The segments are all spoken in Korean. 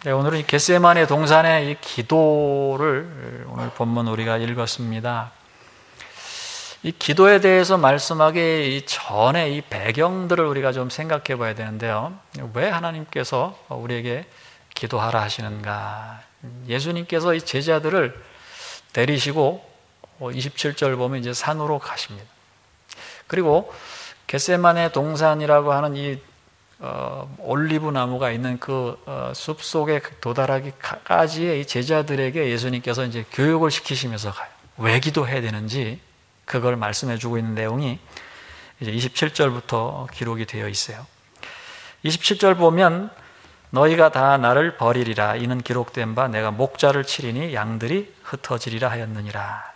네, 오늘은 이 겟세마네 동산의 이 기도를 오늘 본문 우리가 읽었습니다. 이 기도에 대해서 말씀하기 전에 이 배경들을 우리가 좀 생각해 봐야 되는데요. 왜 하나님께서 우리에게 기도하라 하시는가? 예수님께서 이 제자들을 데리시고 27절 보면 이제 산으로 가십니다. 그리고 겟세마네 동산이라고 하는 이 올리브 나무가 있는 그 숲속에 도달하기까지의 이 제자들에게 예수님께서 이제 교육을 시키시면서 가요. 왜 기도해야 되는지 그걸 말씀해 주고 있는 내용이 이제 27절부터 기록이 되어 있어요. 27절 보면 너희가 다 나를 버리리라. 이는 기록된 바 내가 목자를 치리니 양들이 흩어지리라 하였느니라.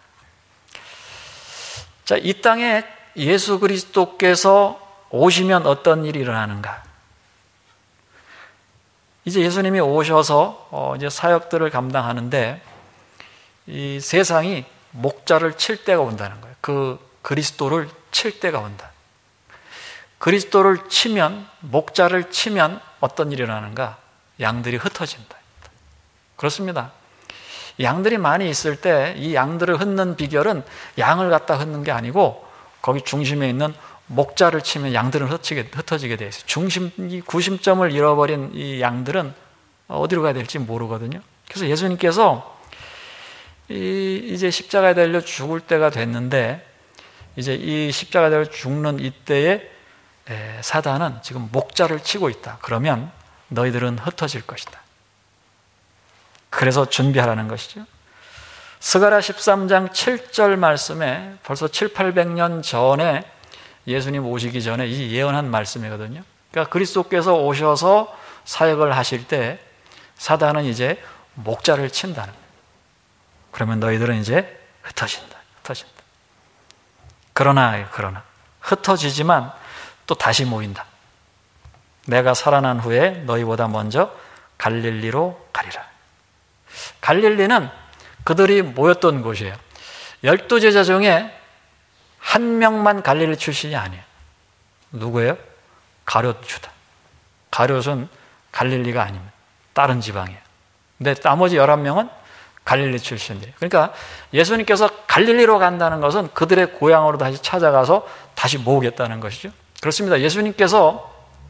자, 이 땅에 예수 그리스도께서 오시면 어떤 일이 일어나는가? 이제 예수님이 오셔서 이제 사역들을 감당하는데 이 세상이 목자를 칠 때가 온다는 거예요. 그 그리스도를 칠 때가 온다. 그리스도를 치면, 목자를 치면 어떤 일이 일어나는가? 양들이 흩어진다. 그렇습니다. 양들이 많이 있을 때 이 양들을 흩는 비결은 양을 갖다 흩는 게 아니고 거기 중심에 있는 목자를 치면 양들은 흩어지게 되어 있어요. 이 구심점을 잃어버린 이 양들은 어디로 가야 될지 모르거든요. 그래서 예수님께서 이제 십자가에 달려 죽을 때가 됐는데 이제 이 십자가에 달려 죽는 이때에 사단은 지금 목자를 치고 있다. 그러면 너희들은 흩어질 것이다. 그래서 준비하라는 것이죠. 스가랴 13장 7절 말씀에 벌써 700~800년 전에 예수님 오시기 전에 이 예언한 말씀이거든요. 그러니까 그리스도께서 오셔서 사역을 하실 때 사단은 이제 목자를 친다는 거예요. 그러면 너희들은 이제 흩어진다. 그러나 흩어지지만 또 다시 모인다. 내가 살아난 후에 너희보다 먼저 갈릴리로 가리라. 갈릴리는 그들이 모였던 곳이에요. 12제자 중에 한 명만 갈릴리 출신이 아니에요. 누구예요? 가룟 유다. 가룟은 갈릴리가 아닙니다. 다른 지방이에요. 근데 나머지 11명은 갈릴리 출신이에요. 그러니까 예수님께서 갈릴리로 간다는 것은 그들의 고향으로 다시 찾아가서 다시 모으겠다는 것이죠. 그렇습니다. 예수님께서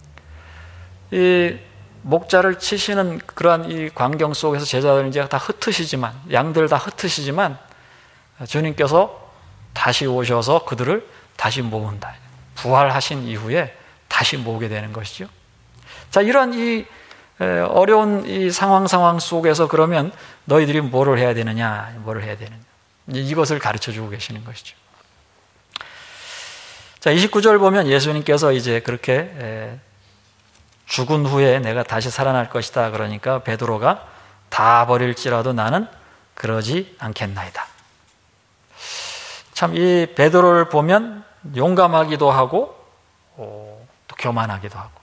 이 목자를 치시는 그러한 이 광경 속에서 제자들은 이제 다 흩으시지만, 양들 다 흩으시지만 주님께서 다시 오셔서 그들을 다시 모은다. 부활하신 이후에 다시 모으게 되는 것이죠. 자, 이런 이 어려운 이 상황 속에서 그러면 너희들이 뭐를 해야 되느냐? 이것을 가르쳐 주고 계시는 것이죠. 자, 29절 보면 예수님께서 이제 그렇게 죽은 후에 내가 다시 살아날 것이다. 그러니까 베드로가 다 버릴지라도 나는 그러지 않겠나이다. 참 이 베드로를 보면 용감하기도 하고 또 교만하기도 하고,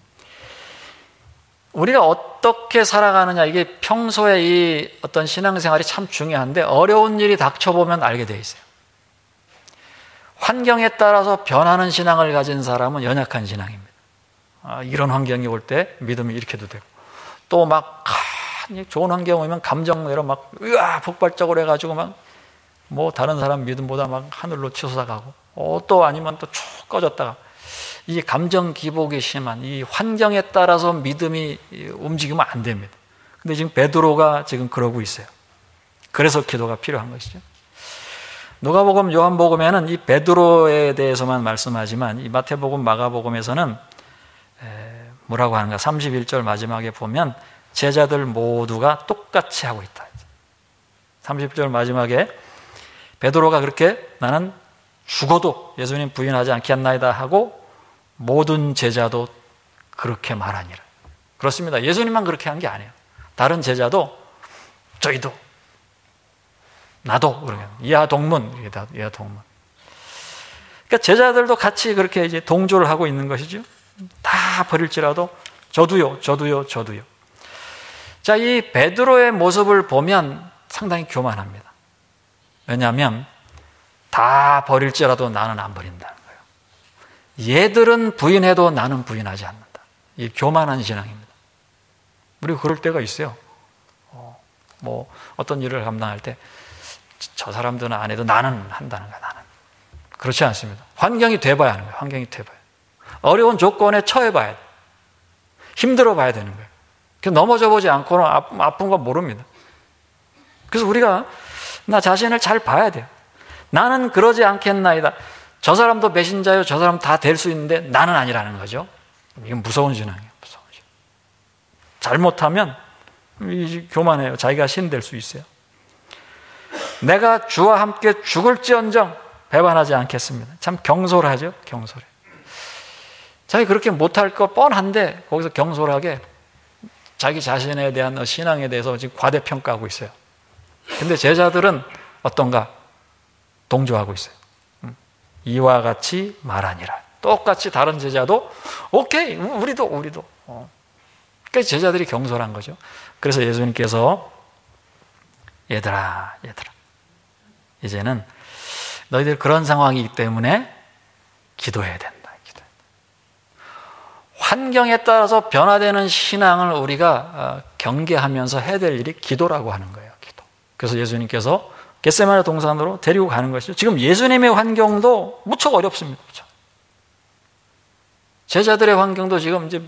우리가 어떻게 살아가느냐, 이게 평소에 이 어떤 신앙생활이 참 중요한데 어려운 일이 닥쳐보면 알게 돼 있어요. 환경에 따라서 변하는 신앙을 가진 사람은 연약한 신앙입니다. 이런 환경이 올 때 믿음이 이렇게도 되고, 또 막 좋은 환경 오면 감정대로 막 폭발적으로 해가지고 막 뭐 다른 사람 믿음보다 막 하늘로 치솟아가고, 또 아니면 또 쭉 꺼졌다가, 이 감정 기복이 심한 이 환경에 따라서 믿음이 움직이면 안 됩니다. 근데 지금 베드로가 지금 그러고 있어요. 그래서 기도가 필요한 것이죠. 누가복음, 요한복음에는 이 베드로에 대해서만 말씀하지만 이 마태복음, 마가복음에서는 뭐라고 하는가? 31절 마지막에 보면 제자들 모두가 똑같이 하고 있다. 30절 마지막에 베드로가 그렇게 나는 죽어도 예수님 부인하지 않겠나이다 하고 모든 제자도 그렇게 말하니라. 그렇습니다. 예수님만 그렇게 한 게 아니에요. 다른 제자도 저희도 나도 그러면 이하 동문. 그러니까 제자들도 같이 그렇게 이제 동조를 하고 있는 것이죠. 다 버릴지라도 저도요. 자, 이 베드로의 모습을 보면 상당히 교만합니다. 왜냐하면 다 버릴지라도 나는 안 버린다는 거예요. 얘들은 부인해도 나는 부인하지 않는다. 이 교만한 신앙입니다. 우리 그럴 때가 있어요. 어떤 일을 감당할 때 저 사람들은 안 해도 나는 한다는 거야. 나는. 그렇지 않습니다. 환경이 돼봐야 하는 거예요. 환경이 돼봐야. 어려운 조건에 처해봐야 돼. 힘들어 봐야 되는 거예요. 그래서 넘어져 보지 않고는 아픈 거 모릅니다. 그래서 우리가 나 자신을 잘 봐야 돼요. 나는 그러지 않겠나이다. 저 사람도 배신자요. 저 사람 다 될 수 있는데 나는 아니라는 거죠. 이건 무서운 신앙이에요. 무서운 신앙. 잘못하면 교만해요. 자기가 신 될 수 있어요. 내가 주와 함께 죽을지언정 배반하지 않겠습니다. 참 경솔하죠. 경솔해. 자기 그렇게 못할 거 뻔한데 거기서 경솔하게 자기 자신에 대한 신앙에 대해서 지금 과대평가하고 있어요. 근데 제자들은 어떤가? 동조하고 있어요. 이와 같이 말하니라. 똑같이 다른 제자도 오케이, 우리도. 그러니까 제자들이 경솔한 거죠. 그래서 예수님께서 얘들아 이제는 너희들 그런 상황이기 때문에 기도해야 된다. 환경에 따라서 변화되는 신앙을 우리가 경계하면서 해야 될 일이 기도라고 하는 거예요. 기도. 그래서 예수님께서 겟세마네 동산으로 데리고 가는 것이죠. 지금 예수님의 환경도 무척 어렵습니다. 무척. 제자들의 환경도 지금 이제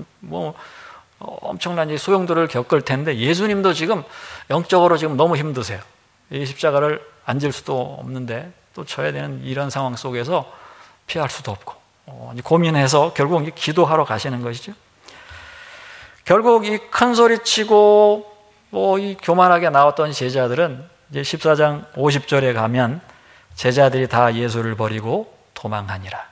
엄청난 소용돌이를 겪을 텐데 예수님도 지금 영적으로 지금 너무 힘드세요. 이 십자가를 안 질 수도 없는데 또 져야 되는 이런 상황 속에서 피할 수도 없고 고민해서 결국 기도하러 가시는 것이죠. 결국 이 큰 소리 치고 이 교만하게 나왔던 제자들은 이제 14장 50절에 가면 제자들이 다 예수를 버리고 도망하니라.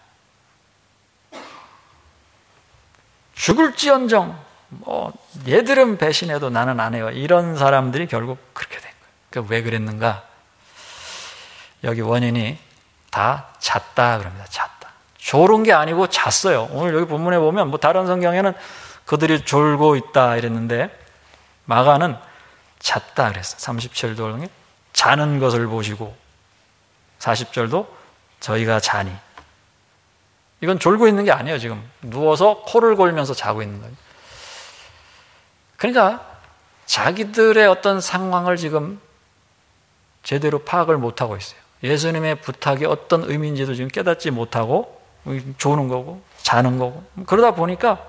죽을지언정 얘들은 배신해도 나는 안 해요. 이런 사람들이 결국 그렇게 된 거예요. 그러니까 왜 그랬는가? 여기 원인이 다 잤다 그럽니다. 잤다. 졸은 게 아니고 잤어요. 오늘 여기 본문에 보면 다른 성경에는 그들이 졸고 있다 이랬는데 마가는 잤다 그랬어. 37절 자는 것을 보시고 40절도 저희가 자니. 이건 졸고 있는 게 아니에요. 지금 누워서 코를 골면서 자고 있는 거예요. 그러니까 자기들의 어떤 상황을 지금 제대로 파악을 못하고 있어요. 예수님의 부탁이 어떤 의미인지도 지금 깨닫지 못하고 조는 거고 자는 거고 그러다 보니까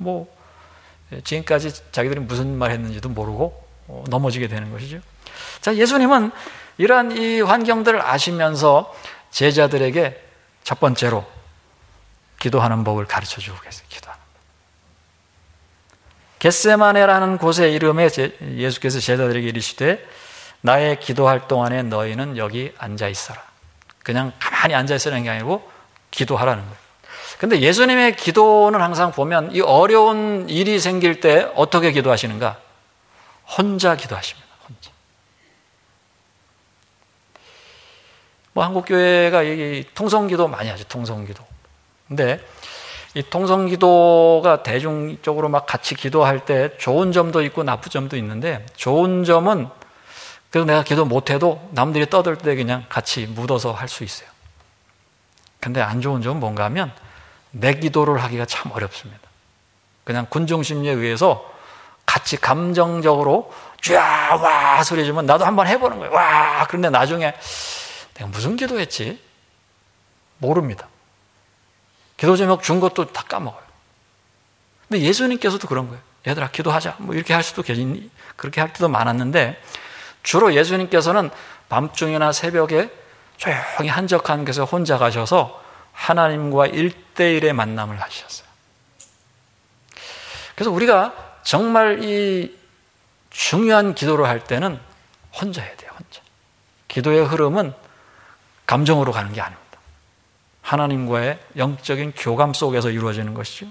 지금까지 자기들이 무슨 말 했는지도 모르고 넘어지게 되는 것이죠. 자, 예수님은 이러한 이 환경들을 아시면서 제자들에게 첫 번째로 기도하는 법을 가르쳐 주고 계세요. 기도하는 법. 겟세마네라는 곳의 이름에 예수께서 제자들에게 이르시되 나의 기도할 동안에 너희는 여기 앉아 있어라. 그냥 가만히 앉아 있으라는 게 아니고 기도하라는 거예요. 근데 예수님의 기도는 항상 보면 이 어려운 일이 생길 때 어떻게 기도하시는가? 혼자 기도하십니다. 혼자. 한국교회가 이 통성기도 많이 하죠. 통성기도. 근데 이 통성기도가 대중적으로 같이 기도할 때 좋은 점도 있고 나쁜 점도 있는데 좋은 점은 그래서 내가 기도 못해도 남들이 떠들 때 그냥 같이 묻어서 할 수 있어요. 근데 안 좋은 점은 뭔가 하면 내 기도를 하기가 참 어렵습니다. 그냥 군중심리에 의해서 같이 감정적으로 쫙와 소리 지르면 나도 한번 해보는 거예요. 와! 그런데 나중에 내가 무슨 기도했지? 모릅니다. 기도 제목 준 것도 다 까먹어요. 근데 예수님께서도 그런 거예요. 얘들아 기도하자. 이렇게 할 수도 그렇게 할 때도 많았는데 주로 예수님께서는 밤중이나 새벽에 조용히 한적한 곳에 혼자 가셔서 하나님과 1대1의 만남을 하셨어요. 그래서 우리가 정말 이 중요한 기도를 할 때는 혼자 해야 돼요. 혼자. 기도의 흐름은 감정으로 가는 게 아닙니다. 하나님과의 영적인 교감 속에서 이루어지는 것이죠.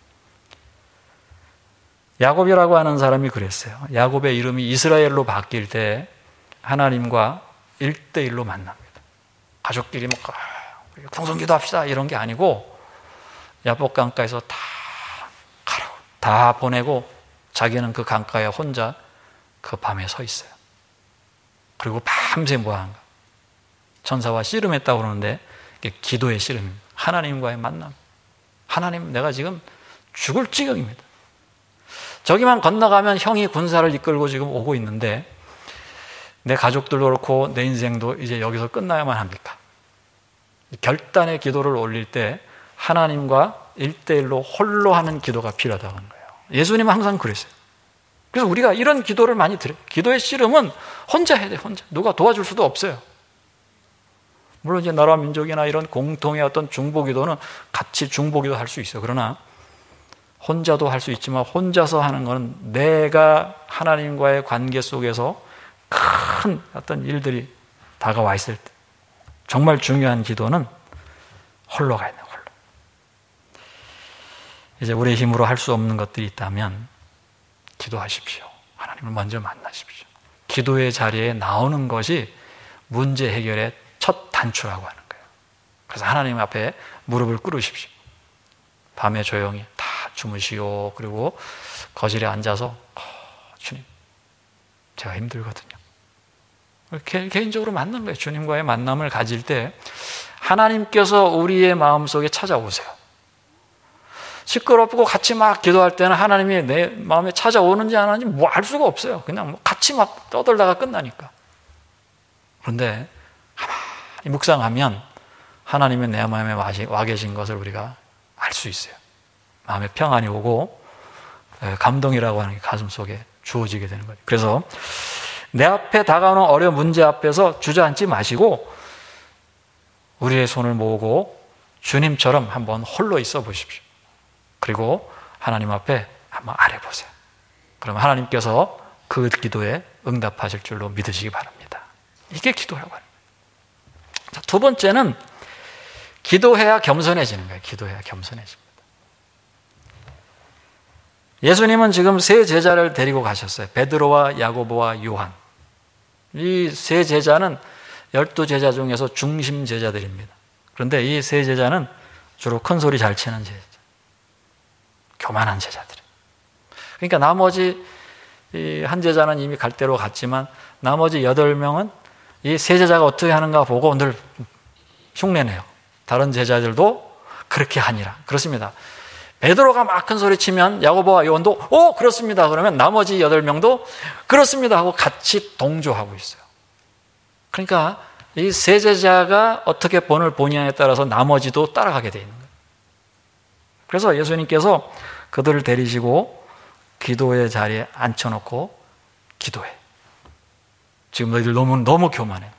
야곱이라고 하는 사람이 그랬어요. 야곱의 이름이 이스라엘로 바뀔 때 하나님과 1대1로 만납니다. 가족끼리 공성기도 합시다 이런 게 아니고 야복 강가에서 다 가라고 다 보내고 자기는 그 강가에 혼자 그 밤에 서 있어요. 그리고 밤새 뭐하는가? 천사와 씨름했다고 그러는데 이게 기도의 씨름입니다. 하나님과의 만남. 하나님 내가 지금 죽을 지경입니다. 저기만 건너가면 형이 군사를 이끌고 지금 오고 있는데 내 가족들도 그렇고 내 인생도 이제 여기서 끝나야만 합니까? 결단의 기도를 올릴 때 하나님과 1대1로 홀로 하는 기도가 필요하다는 거예요. 예수님은 항상 그랬어요. 그래서 우리가 이런 기도를 많이 드려요. 기도의 씨름은 혼자 해야 돼요. 혼자. 누가 도와줄 수도 없어요. 물론 이제 나라 민족이나 이런 공통의 어떤 중보기도는 같이 중보기도 할 수 있어요. 그러나 혼자도 할 수 있지만 혼자서 하는 것은 내가 하나님과의 관계 속에서 큰 어떤 일들이 다가와 있을 때 정말 중요한 기도는 홀로 가야 돼요. 홀로. 이제 우리의 힘으로 할 수 없는 것들이 있다면 기도하십시오. 하나님을 먼저 만나십시오. 기도의 자리에 나오는 것이 문제 해결의 첫 단추라고 하는 거예요. 그래서 하나님 앞에 무릎을 꿇으십시오. 밤에 조용히 다 주무시오. 그리고 거실에 앉아서 주님, 제가 힘들거든요. 개인적으로 만난 거예요. 주님과의 만남을 가질 때 하나님께서 우리의 마음속에 찾아오세요. 시끄럽고 같이 막 기도할 때는 하나님이 내 마음에 찾아오는지 안 하는지 뭐 알 수가 없어요. 그냥 뭐 같이 막 떠들다가 끝나니까. 그런데 가만히 묵상하면 하나님이 내 마음에 와 계신 것을 우리가 알 수 있어요. 마음에 평안이 오고 감동이라고 하는 게 가슴 속에 주어지게 되는 거예요. 그래서 내 앞에 다가오는 어려운 문제 앞에서 주저앉지 마시고 우리의 손을 모으고 주님처럼 한번 홀로 있어 보십시오. 그리고 하나님 앞에 한번 아뢰보세요. 그러면 하나님께서 그 기도에 응답하실 줄로 믿으시기 바랍니다. 이게 기도라고 하는 거예요. 자, 두 번째는 기도해야 겸손해지는 거예요. 기도해야 겸손해집니다. 예수님은 지금 세 제자를 데리고 가셨어요. 베드로와 야고보와 요한. 이 세 제자는 12제자 중에서 중심 제자들입니다. 그런데 이 세 제자는 주로 큰 소리 잘 치는 제자, 교만한 제자들. 그러니까 나머지 한 제자는 이미 갈 대로 갔지만 나머지 8명은 이 세 제자가 어떻게 하는가 보고 늘 흉내내요. 다른 제자들도 그렇게 하니라. 그렇습니다. 베드로가 막 큰 소리 치면 야고보와 요한도 그렇습니다. 그러면 나머지 8명도 그렇습니다 하고 같이 동조하고 있어요. 그러니까 이 세 제자가 어떻게 본을 보냐에 따라서 나머지도 따라가게 되어 있는 거예요. 그래서 예수님께서 그들을 데리시고 기도의 자리에 앉혀놓고 기도해. 지금 너희들 너무 교만해.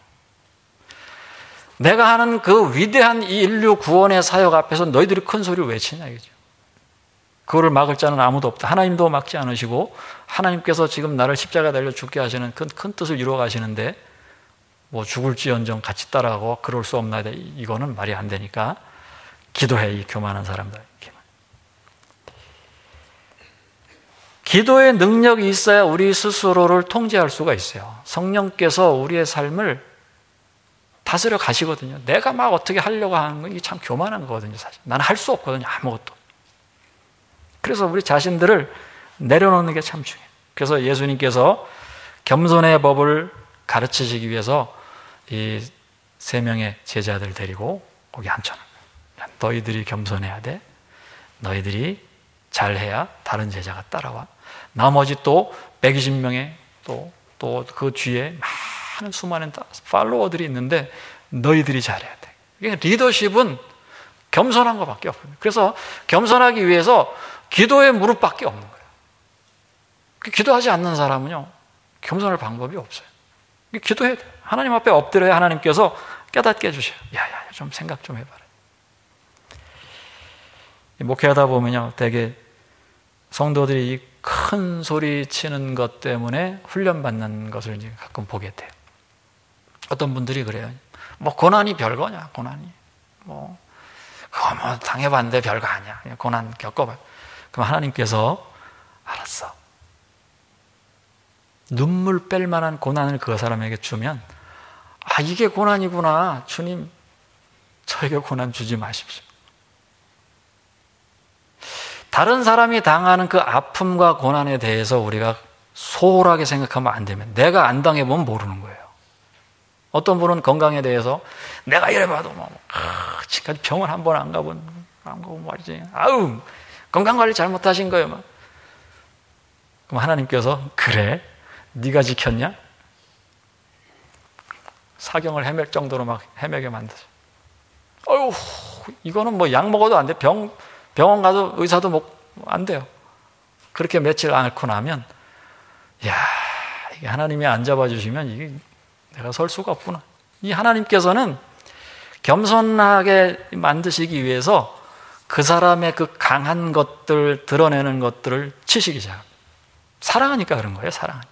내가 하는 그 위대한 이 인류 구원의 사역 앞에서 너희들이 큰 소리를 외치냐 이거죠. 그거를 막을 자는 아무도 없다. 하나님도 막지 않으시고 하나님께서 지금 나를 십자가 달려 죽게 하시는 큰 뜻을 이루어 가시는데 뭐 죽을지언정 같이 따라가고 그럴 수 없나이다. 이거는 말이 안 되니까 기도해, 이 교만한 사람들. 기도의 능력이 있어야 우리 스스로를 통제할 수가 있어요. 성령께서 우리의 삶을 다스려 가시거든요. 내가 막 어떻게 하려고 하는 건 이게 참 교만한 거거든요. 사실 나는 할 수 없거든요. 아무것도. 그래서 우리 자신들을 내려놓는 게 참 중요해요. 그래서 예수님께서 겸손의 법을 가르치시기 위해서 이 3명의 제자들 데리고 거기 앉혀놓은 거예요. 너희들이 겸손해야 돼. 너희들이 잘해야 다른 제자가 따라와. 나머지 또 120명의 또 그 뒤에 많은 수많은 팔로워들이 있는데 너희들이 잘해야 돼. 이게 리더십은 겸손한 것밖에 없어요. 그래서 겸손하기 위해서 기도의 무릎밖에 없는 거예요. 기도하지 않는 사람은요, 겸손할 방법이 없어요. 기도해야 돼요. 하나님 앞에 엎드려야 하나님께서 깨닫게 해주셔요. 야야, 좀 생각 좀 해봐라. 목회하다 보면요, 되게 성도들이 이 큰 소리 치는 것 때문에 훈련받는 것을 이제 가끔 보게 돼요. 어떤 분들이 그래요. 뭐 고난이 별거냐, 고난이. 그거 뭐 당해봤는데 별거 아니야. 그냥 고난 겪어봐. 그럼 하나님께서 알았어. 눈물 뺄 만한 고난을 그 사람에게 주면 이게 고난이구나. 주님, 저에게 고난 주지 마십시오. 다른 사람이 당하는 그 아픔과 고난에 대해서 우리가 소홀하게 생각하면 안 되면 내가 안 당해보면 모르는 거예요. 어떤 분은 건강에 대해서 내가 이래봐도 지금까지 병원 한 번 안 가본 말이지. 건강관리 잘못하신 거예요. 그럼 하나님께서 그래? 네가 지켰냐? 사경을 헤맬 정도로 막 헤매게 만드죠. 어휴, 이거는 뭐 약 먹어도 안 돼. 병원 가도 의사도 안 돼요. 그렇게 며칠 앓고 나면, 야, 이게 하나님이 안 잡아주시면 이게 내가 설 수가 없구나. 이 하나님께서는 겸손하게 만드시기 위해서 그 사람의 그 강한 것들, 드러내는 것들을 치시기 시작합니다. 사랑하니까 그런 거예요, 사랑하니까.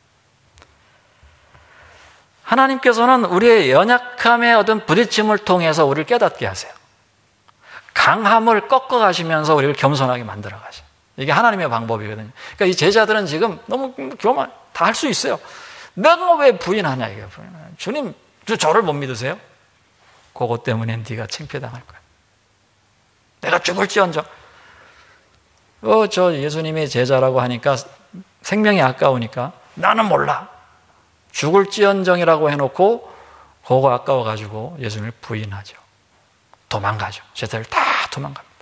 하나님께서는 우리의 연약함의 어떤 부딪힘을 통해서 우리를 깨닫게 하세요. 강함을 꺾어가시면서 우리를 겸손하게 만들어 가셔요. 이게 하나님의 방법이거든요. 그러니까 이 제자들은 지금 너무 교만 다 할 수 있어요. 내가 왜 부인하냐 이게. 주님, 저를 못 믿으세요? 그것 때문에 네가 창피당할 거야. 내가 죽을지언정. 저 예수님의 제자라고 하니까 생명이 아까우니까 나는 몰라. 죽을지언정이라고 해놓고 그거 아까워가지고 예수님을 부인하죠. 도망가죠. 제자들 다 도망갑니다.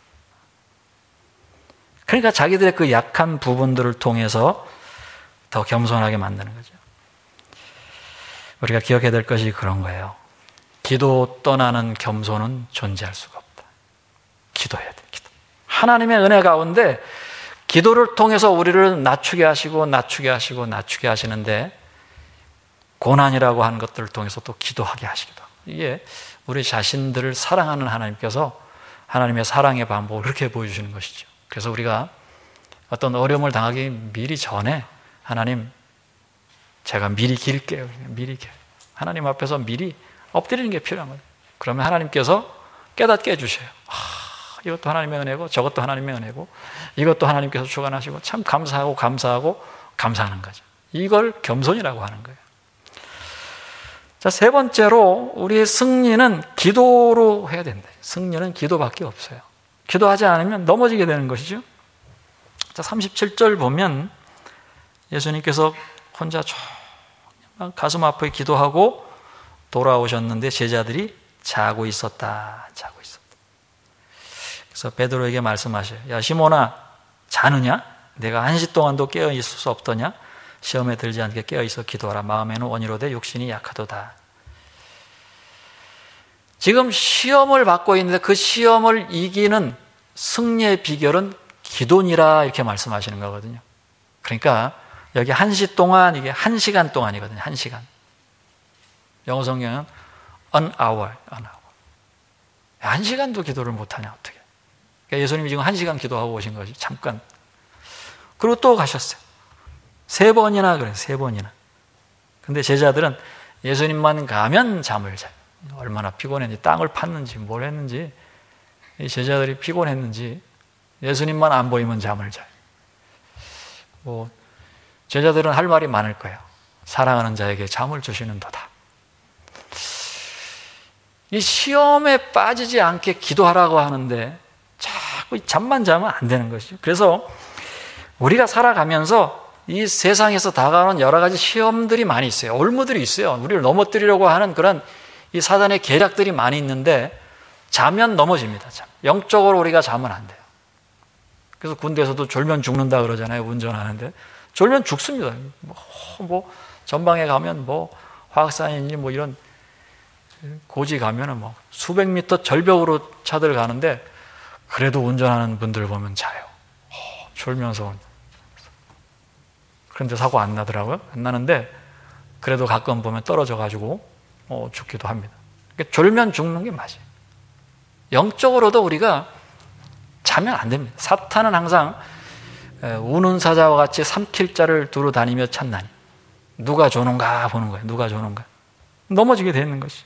그러니까 자기들의 그 약한 부분들을 통해서 더 겸손하게 만드는 거죠. 우리가 기억해야 될 것이 그런 거예요. 기도 떠나는 겸손은 존재할 수가 없다. 기도해야 돼. 기도. 하나님의 은혜 가운데 기도를 통해서 우리를 낮추게 하시고 낮추게 하시고 낮추게 하시는데 고난이라고 하는 것들을 통해서 또 기도하게 하시기도 하고, 이게 우리 자신들을 사랑하는 하나님께서 하나님의 사랑의 방법을 그렇게 보여주시는 것이죠. 그래서 우리가 어떤 어려움을 당하기 미리 전에 하나님, 제가 미리 길게요. 미리 길. 하나님 앞에서 미리 엎드리는 게 필요한 거예요. 그러면 하나님께서 깨닫게 해주셔요. 이것도 하나님의 은혜고 저것도 하나님의 은혜고 이것도 하나님께서 주관하시고 참 감사하고 감사하는 거죠. 이걸 겸손이라고 하는 거예요. 자, 세 번째로 우리의 승리는 기도로 해야 된다. 승리는 기도밖에 없어요. 기도하지 않으면 넘어지게 되는 것이죠. 자, 37절 보면 예수님께서 혼자 가슴 아프게 기도하고 돌아오셨는데 제자들이 자고 있었다. 그래서 베드로에게 말씀하셔요. 야, 시몬아, 자느냐? 내가 1시 동안도 깨어 있을 수 없더냐? 시험에 들지 않게 깨어 있어 기도하라. 마음에는 원이로되 육신이 약하도다. 지금 시험을 받고 있는데 그 시험을 이기는 승리의 비결은 기도니라 이렇게 말씀하시는 거거든요. 그러니까 여기 1시 동안, 이게 1시간 동안이거든요. 1시간. 영어 성경은 an hour. 1시간도 기도를 못하냐 어떻게. 그러니까 예수님이 지금 1시간 기도하고 오신 것이 잠깐. 그리고 또 가셨어요. 3번이나 그래요. 3번이나. 근데 제자들은 예수님만 가면 잠을 자요. 얼마나 피곤했는지, 땅을 팠는지 뭘 했는지, 이 제자들이 피곤했는지 예수님만 안 보이면 잠을 자요. 제자들은 할 말이 많을 거예요. 사랑하는 자에게 잠을 주시는도다. 이 시험에 빠지지 않게 기도하라고 하는데 자꾸 잠만 자면 안 되는 것이죠. 그래서 우리가 살아가면서 이 세상에서 다가오는 여러 가지 시험들이 많이 있어요. 올무들이 있어요. 우리를 넘어뜨리려고 하는 그런 이 사단의 계략들이 많이 있는데 자면 넘어집니다. 영적으로 우리가 자면 안 돼요. 그래서 군대에서도 졸면 죽는다 그러잖아요. 운전하는데 졸면 죽습니다. 전방에 가면 화학산이니 이런 고지 가면은 수백 미터 절벽으로 차들 가는데 그래도 운전하는 분들 보면 자요. 졸면서. 그런데 사고 안 나더라고요. 안 나는데 그래도 가끔 보면 떨어져가지고 죽기도 합니다. 그러니까 졸면 죽는 게 맞아요. 영적으로도 우리가 자면 안 됩니다. 사탄은 항상 우는 사자와 같이 삼킬 자를 두루 다니며 찾나니 누가 조는가 보는 거예요. 누가 조는가. 넘어지게 되는 것이.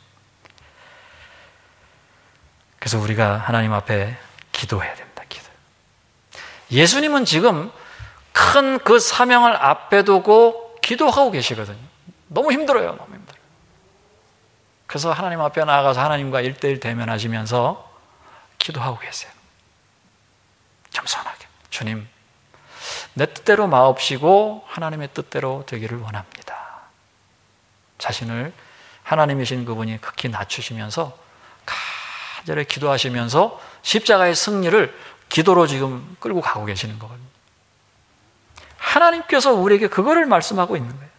그래서 우리가 하나님 앞에 기도해야 됩니다. 기도. 예수님은 지금 큰 그 사명을 앞에 두고 기도하고 계시거든요. 너무 힘들어요. 너무 힘들어요. 그래서 하나님 앞에 나아가서 하나님과 1대1 대면하시면서 기도하고 계세요. 겸손하게. 주님, 내 뜻대로 마옵시고 하나님의 뜻대로 되기를 원합니다. 자신을 하나님이신 그분이 극히 낮추시면서 간절히 기도하시면서 십자가의 승리를 기도로 지금 끌고 가고 계시는 거거든요. 하나님께서 우리에게 그거를 말씀하고 있는 거예요.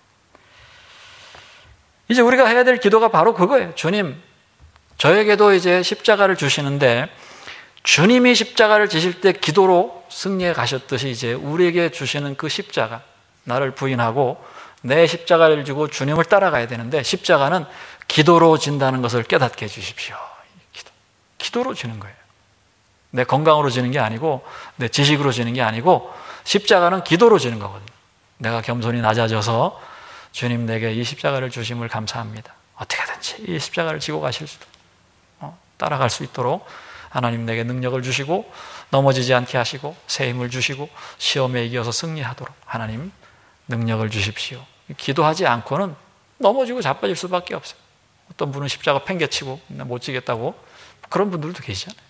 이제 우리가 해야 될 기도가 바로 그거예요. 주님, 저에게도 이제 십자가를 주시는데 주님이 십자가를 지실 때 기도로 승리해 가셨듯이 이제 우리에게 주시는 그 십자가, 나를 부인하고 내 십자가를 지고 주님을 따라가야 되는데 십자가는 기도로 진다는 것을 깨닫게 해주십시오. 기도로 지는 거예요. 내 건강으로 지는 게 아니고 내 지식으로 지는 게 아니고 십자가는 기도로 지는 거거든요. 내가 겸손히 낮아져서 주님 내게 이 십자가를 주심을 감사합니다. 어떻게든지 이 십자가를 지고 가실 수도 따라갈 수 있도록 하나님 내게 능력을 주시고 넘어지지 않게 하시고 새 힘을 주시고 시험에 이겨서 승리하도록 하나님 능력을 주십시오. 기도하지 않고는 넘어지고 자빠질 수밖에 없어요. 어떤 분은 십자가 팽개치고 못 지겠다고 그런 분들도 계시잖아요.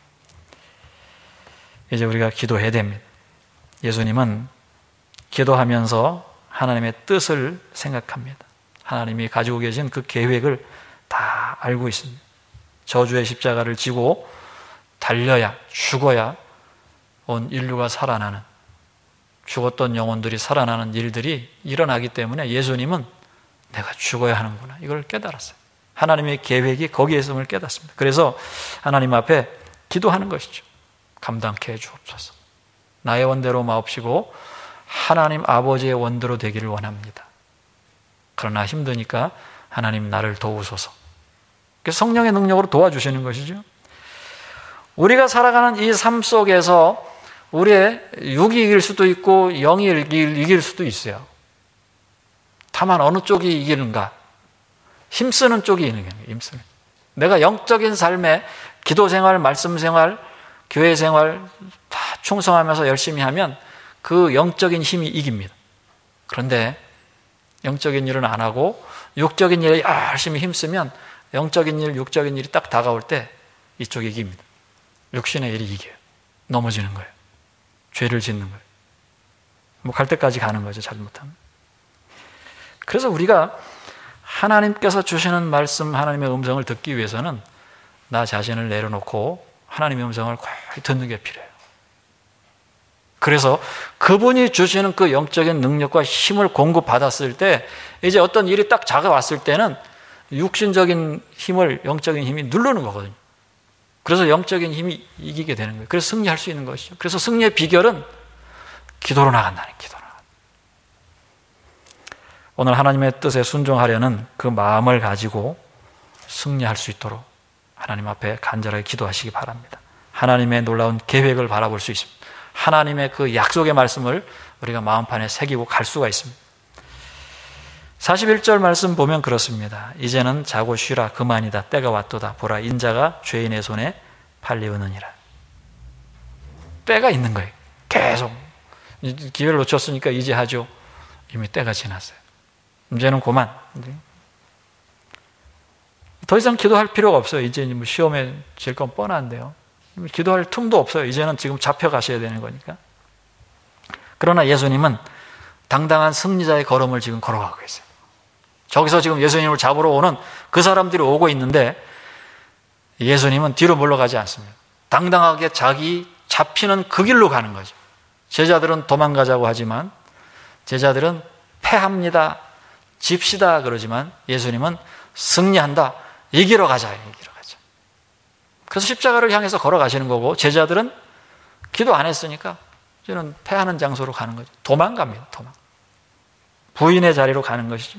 이제 우리가 기도해야 됩니다. 예수님은 기도하면서 하나님의 뜻을 생각합니다. 하나님이 가지고 계신 그 계획을 다 알고 있습니다. 저주의 십자가를 지고 달려야, 죽어야 온 인류가 살아나는, 죽었던 영혼들이 살아나는 일들이 일어나기 때문에 예수님은 내가 죽어야 하는구나 이걸 깨달았어요. 하나님의 계획이 거기에 있음을 깨닫습니다. 그래서 하나님 앞에 기도하는 것이죠. 감당케 해 주옵소서. 나의 원대로 마옵시고 하나님 아버지의 원대로 되기를 원합니다. 그러나 힘드니까 하나님 나를 도우소서. 그래서 성령의 능력으로 도와주시는 것이죠. 우리가 살아가는 이 삶 속에서 우리의 육이 이길 수도 있고 영이 이길 수도 있어요. 다만 어느 쪽이 이기는가? 힘쓰는 쪽이 이기는 거예요. 힘쓰는. 내가 영적인 삶에 기도 생활, 말씀 생활, 교회 생활 다 충성하면서 열심히 하면 그 영적인 힘이 이깁니다. 그런데 영적인 일은 안 하고 육적인 일에 열심히 힘쓰면 영적인 일, 육적인 일이 딱 다가올 때 이쪽이 이깁니다. 육신의 일이 이겨요. 넘어지는 거예요. 죄를 짓는 거예요. 뭐 갈 때까지 가는 거죠. 잘못하면. 그래서 우리가 하나님께서 주시는 말씀, 하나님의 음성을 듣기 위해서는 나 자신을 내려놓고 하나님의 음성을 거의 듣는 게 필요해요. 그래서 그분이 주시는 그 영적인 능력과 힘을 공급받았을 때 이제 어떤 일이 딱 다가왔을 때는 육신적인 힘을, 영적인 힘이 누르는 거거든요. 그래서 영적인 힘이 이기게 되는 거예요. 그래서 승리할 수 있는 것이죠. 그래서 승리의 비결은 기도로 나간다는 기도로. 오늘 하나님의 뜻에 순종하려는 그 마음을 가지고 승리할 수 있도록 하나님 앞에 간절하게 기도하시기 바랍니다. 하나님의 놀라운 계획을 바라볼 수 있습니다. 하나님의 그 약속의 말씀을 우리가 마음판에 새기고 갈 수가 있습니다. 41절 말씀 보면 그렇습니다. 이제는 자고 쉬라 그만이다 때가 왔도다 보라 인자가 죄인의 손에 팔리우느니라. 때가 있는 거예요. 계속 기회를 놓쳤으니까 이제 하죠. 이미 때가 지났어요. 이제는 그만. 더 이상 기도할 필요가 없어요. 이제 뭐 시험에 질 건 뻔한데요. 기도할 틈도 없어요. 이제는 지금 잡혀가셔야 되는 거니까. 그러나 예수님은 당당한 승리자의 걸음을 지금 걸어가고 계세요. 저기서 지금 예수님을 잡으러 오는 그 사람들이 오고 있는데 예수님은 뒤로 물러가지 않습니다. 당당하게 자기 잡히는 그 길로 가는 거죠. 제자들은 도망가자고 하지만 제자들은 패합니다. 집시다 그러지만 예수님은 승리한다. 이기러 가자. 이기러 가자. 그래서 십자가를 향해서 걸어가시는 거고 제자들은 기도 안 했으니까 이제는 패하는 장소로 가는 거죠. 도망갑니다. 도망. 부인의 자리로 가는 것이죠.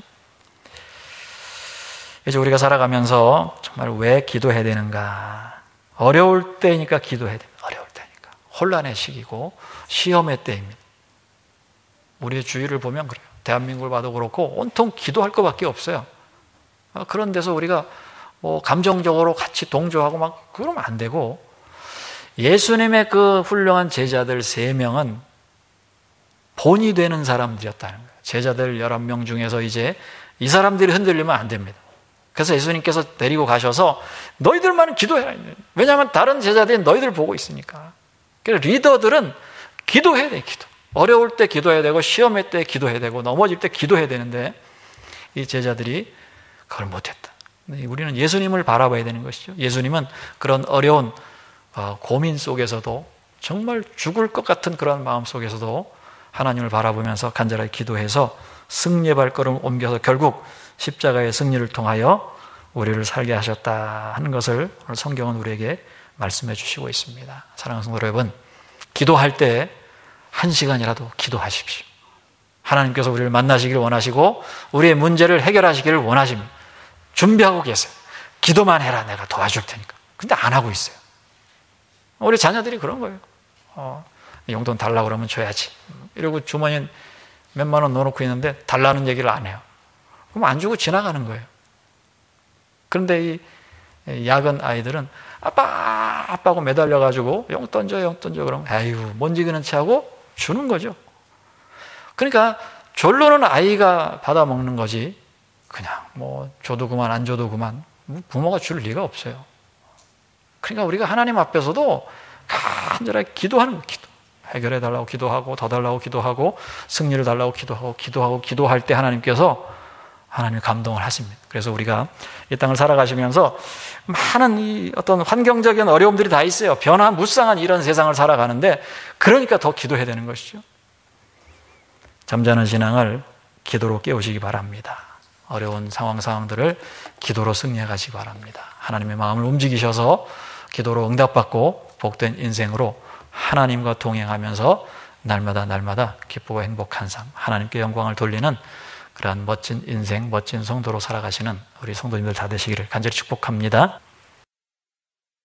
이제 우리가 살아가면서 정말 왜 기도해야 되는가? 어려울 때니까 기도해야 됩니다. 어려울 때니까. 혼란의 시기고 시험의 때입니다. 우리의 주위를 보면 그래요. 대한민국을 봐도 그렇고 온통 기도할 것밖에 없어요. 그런 데서 우리가 감정적으로 같이 동조하고 막 그러면 안 되고 예수님의 그 훌륭한 제자들 3명은 본이 되는 사람들이었다는 거예요. 제자들 11명 중에서 이제 이 사람들이 흔들리면 안 됩니다. 그래서 예수님께서 데리고 가셔서 너희들만 기도해라. 왜냐하면 다른 제자들이 너희들 보고 있으니까. 그래서 리더들은 기도해야 돼. 기도. 어려울 때 기도해야 되고 시험할 때 기도해야 되고 넘어질 때 기도해야 되는데 이 제자들이 그걸 못했다. 우리는 예수님을 바라봐야 되는 것이죠. 예수님은 그런 어려운 고민 속에서도 정말 죽을 것 같은 그런 마음 속에서도 하나님을 바라보면서 간절하게 기도해서 승리의 발걸음을 옮겨서 결국 십자가의 승리를 통하여 우리를 살게 하셨다 하는 것을 오늘 성경은 우리에게 말씀해 주시고 있습니다. 사랑하는 성도 여러분, 기도할 때 1시간이라도 기도하십시오. 하나님께서 우리를 만나시기를 원하시고 우리의 문제를 해결하시기를 원하십니다. 준비하고 계세요. 기도만 해라, 내가 도와줄 테니까. 근데 안 하고 있어요. 우리 자녀들이 그런 거예요. 용돈 달라고 그러면 줘야지 이러고 주머니에 몇만 원 넣어놓고 있는데 달라는 얘기를 안 해요. 그럼 안 주고 지나가는 거예요. 그런데 이 작은 아이들은 아빠하고 매달려가지고 용 던져 그러면 아이고 먼지기는 채 하고 주는 거죠. 그러니까 결론은 아이가 받아먹는 거지 그냥 뭐 줘도 그만 안 줘도 그만 부모가 줄 리가 없어요. 그러니까 우리가 하나님 앞에서도 간절하게 기도하는 거예요. 해결해 달라고 기도하고 더 달라고 기도하고 승리를 달라고 기도할 때 하나님이 감동을 하십니다. 그래서 우리가 이 땅을 살아가시면서 많은 이 어떤 환경적인 어려움들이 다 있어요. 변화무쌍한 이런 세상을 살아가는데 그러니까 더 기도해야 되는 것이죠. 잠자는 신앙을 기도로 깨우시기 바랍니다. 어려운 상황들을 기도로 승리해 가시기 바랍니다. 하나님의 마음을 움직이셔서 기도로 응답받고 복된 인생으로 하나님과 동행하면서 날마다 기쁘고 행복한 삶, 하나님께 영광을 돌리는 그러한 멋진 인생, 멋진 성도로 살아가시는 우리 성도님들 다 되시기를 간절히 축복합니다.